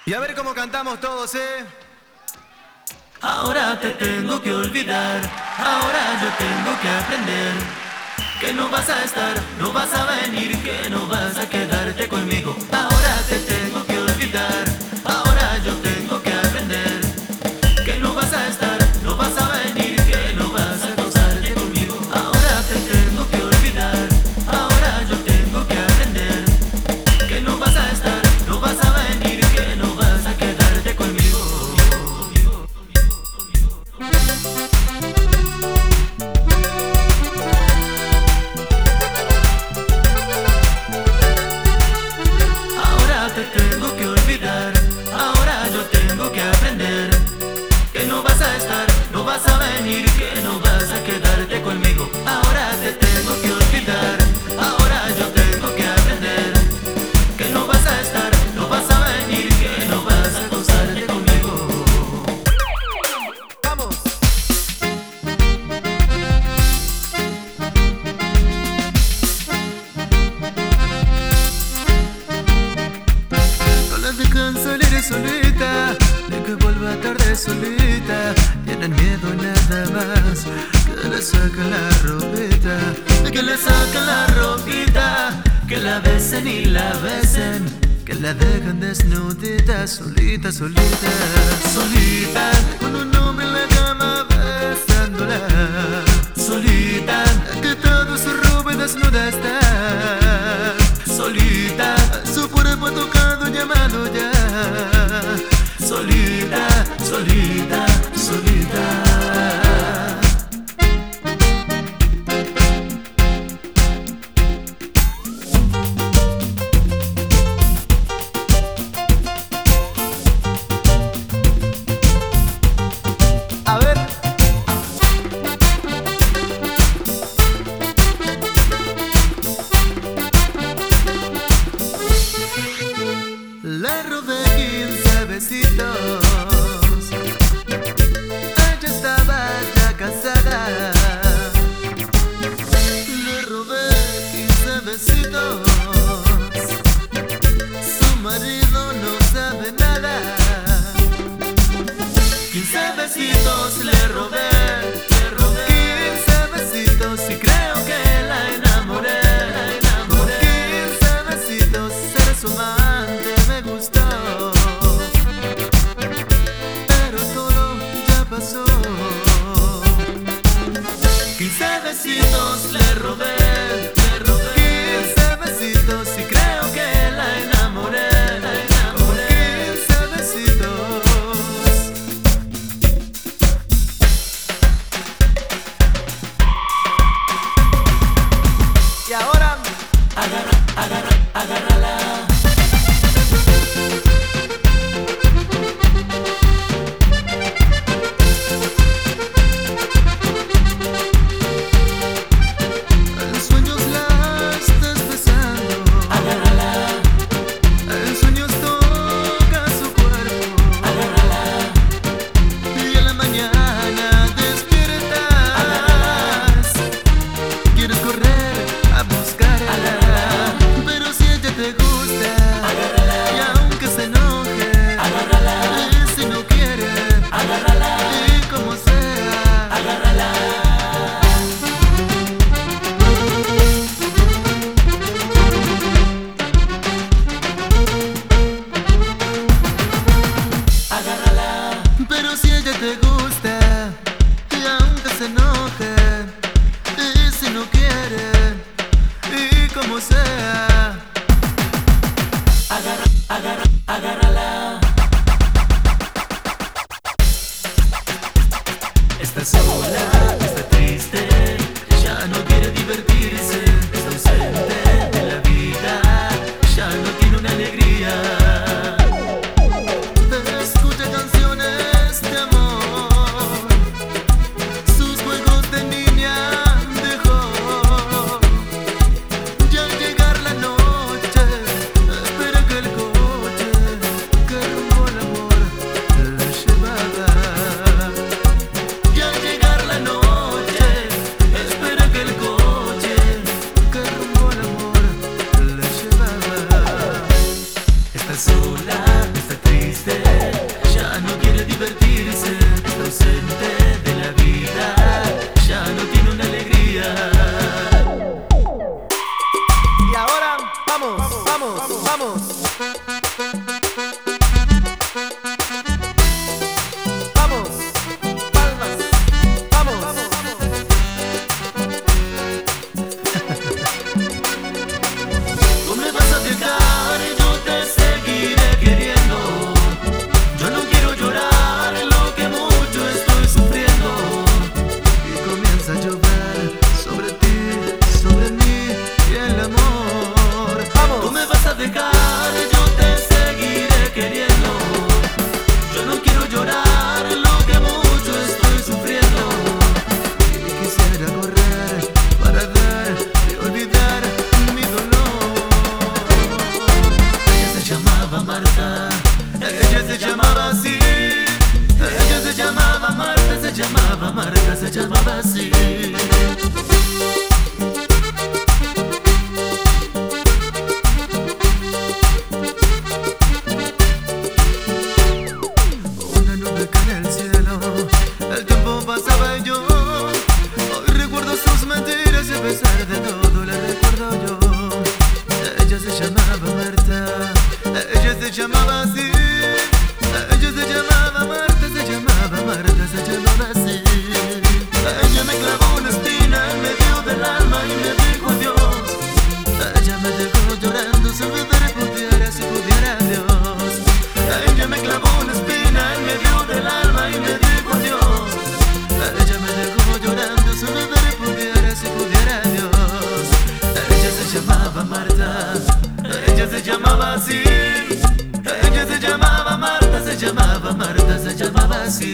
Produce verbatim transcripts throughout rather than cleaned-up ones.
Y a ver cómo cantamos todos, ¿eh? Ahora te tengo que olvidar, ahora yo tengo que aprender que no vas a estar, no vas a venir, que no vas a quedarte conmigo. Ahora te tengo que olvidar, ahora yo tengo que aprender que no vas a estar, no vas a venir, que no vas a gozarte conmigo. Ahora te tengo que olvidar, ahora yo tengo que aprender que no vas a estar, no vas a venir, que no vas a quedarte conmigo. Ahora te tengo que olvidar, ahora yo tengo que aprender que no vas a estar, no vas a venir, que no vas a quedarte conmigo. Ahora te tengo que olvidar, ahora yo tengo que aprender que no vas a estar, no vas a venir, que no vas a gozarte conmigo. ¡Vamos! No las dejan salir solita, de que vuelva tarde solita. Tienen miedo y nada más, que le saquen la ropita, De que le saquen la ropita, que la besen y la besen, que la dejan desnudita, solita, solita, solita, con un hombre en la cama besándola, solita, que todo su ropa desnuda está, solita, su cuerpo tocado llamado ya, solita, solita, solita. A ver. la robé quince besitos. Ella estaba ya casada. Le robé quince besitos. Su marido no sabe nada. Quince besitos le robé, le robé. Quince besitos y creo que la enamoré. La enamoré. Quince besitos, ser su amante me gustó. Pero todo ya pasó. Quince besitos le robé, le robé. Quince besitos y creo que la enamoré. La enamoré. Quince besitos. Y ahora. Agarra, agarra, agárrala. En sueños la estás besando. Agárrala, En sueños toca su cuerpo. agárrala, Y en la mañana despiertas. Quieres correr a buscarla. Pero si ella te gusta, y aunque se enoje, agárrala, y si no quiere, agárrala, y como sea, agárrala. Agárrala, pero si ella te gusta, y aunque se enoje, y si no quiere, y como sea. agarra, agarra, agárrala. Está sola, está triste, ya no quiere divertirse, está ausente de la vida, ya no tiene una alegría. Escucha canciones de amor, sus juegos de niña dejó. Y al llegar la noche, espera que el coche vamos. Vamos, palmas, vamos. Tú me vas a dejar y yo te seguiré queriendo. Yo no quiero llorar lo que mucho estoy sufriendo. Y comienza a llover sobre ti, sobre mí y el amor. Vamos. Tú me vas a dejar y yo te seguiré queriendo. Yo no quiero llorar lo que mucho estoy sufriendo. Y quisiera correr para dar y olvidar mi dolor. Ella se llamaba Marta, ella se llamaba así. Ella se llamaba Marta, se llamaba Marta, se llamaba así. Una nube cae en el cielo, el tiempo pasaba y yo hoy recuerdo sus mentiras y a pesar de todo la recuerdo yo. Ella se llamaba Marta, ella se llamaba así. Ella se llamaba Marta, se llamaba Marta, se llamaba así. Ella me clavó una espina en medio del alma y me dijo adiós. Ella me dejó llorando sin poder pudiera si pudiera Dios. Ella me clavó una espina en medio del alma y me dijo adiós. Ella me dejó llorando sin poder pudiera si pudiera Dios. Ella se llamaba Marta, ella se llamaba así. Ella se llamaba Marta, se llamaba Marta, se llamaba así.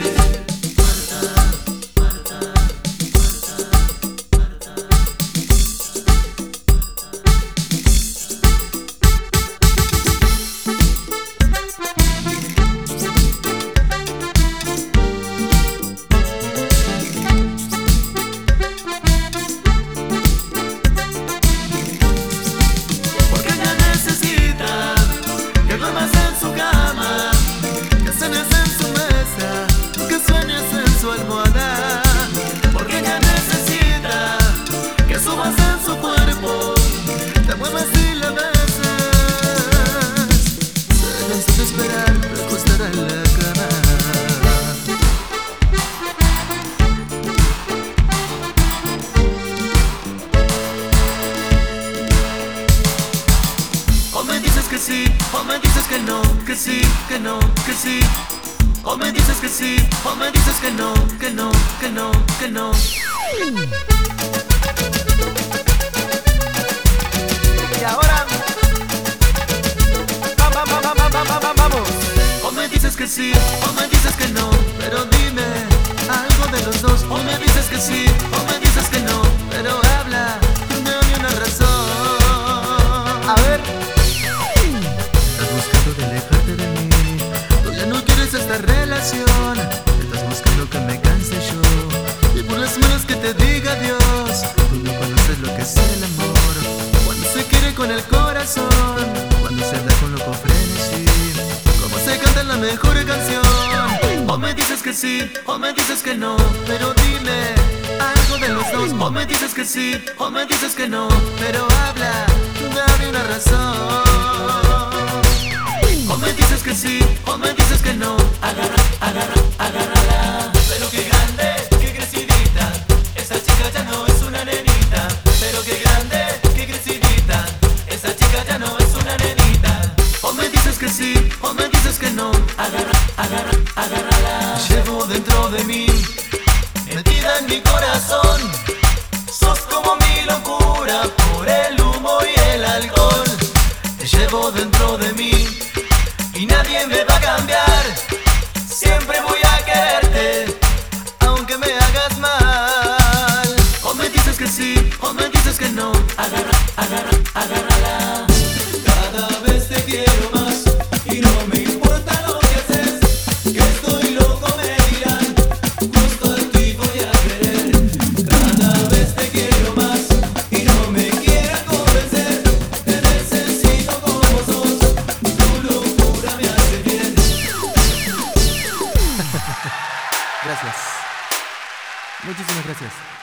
Porque ella necesita que duermas en su cama, Que cenes en su mesa, que sueñes en su almohada. porque ella necesita que subas en su cuerpo. Te muevas y la besas. Se cansó de esperar, me acostará en la cama. O me dices que sí, o me dices que no, que sí, que no, que sí. O me dices que sí, o me dices que no, que no, que no, que no. Y ahora, va, va, va, va, va, va, va, va, vamos. O me dices que sí, o me dices que no. Pero dime algo de los dos. O me dices que sí, o me dices que no. Pero habla, dame una razón. A ver, Estás buscando de alejarte de mí. Tú ya no quieres esta relación. Estás buscando que me canse yo. Y por las malas que te diga Dios. Tú no conoces lo que es el amor. Cuando se quiere con el corazón. Cuando se da con loco frenesí. Como se canta la mejor canción. O me dices que sí, o me dices que no. Pero dime algo de los dos. O me dices que sí, o me dices que no. Pero habla, dame una razón. O me dices que sí, o me dices que no. Agarra, agarra, agárrala. Pero qué grande, qué crecidita. Esa chica ya no es una nenita. Pero qué grande, qué crecidita. Esa chica ya no es una nenita. O me dices que sí, o me dices que no. Agarra, agarra, agárrala. Llevo dentro de mí, Metida en mi corazón. Sos como mi locura por el humo y el alcohol. te llevo dentro de mí. Y nadie me va a cambiar. Siempre voy a quererte, Aunque me hagas mal. o me dices que sí, o me dices que no. Agarra, agarra, agárrala. Cada vez te quiero más y no me importa lo que haces. Que estoy loco me dirán, justo a ti voy a querer. Cada vez te quiero más y no me quieras convencer. Te necesito como sos, tu locura me hace bien. Gracias. Muchísimas gracias.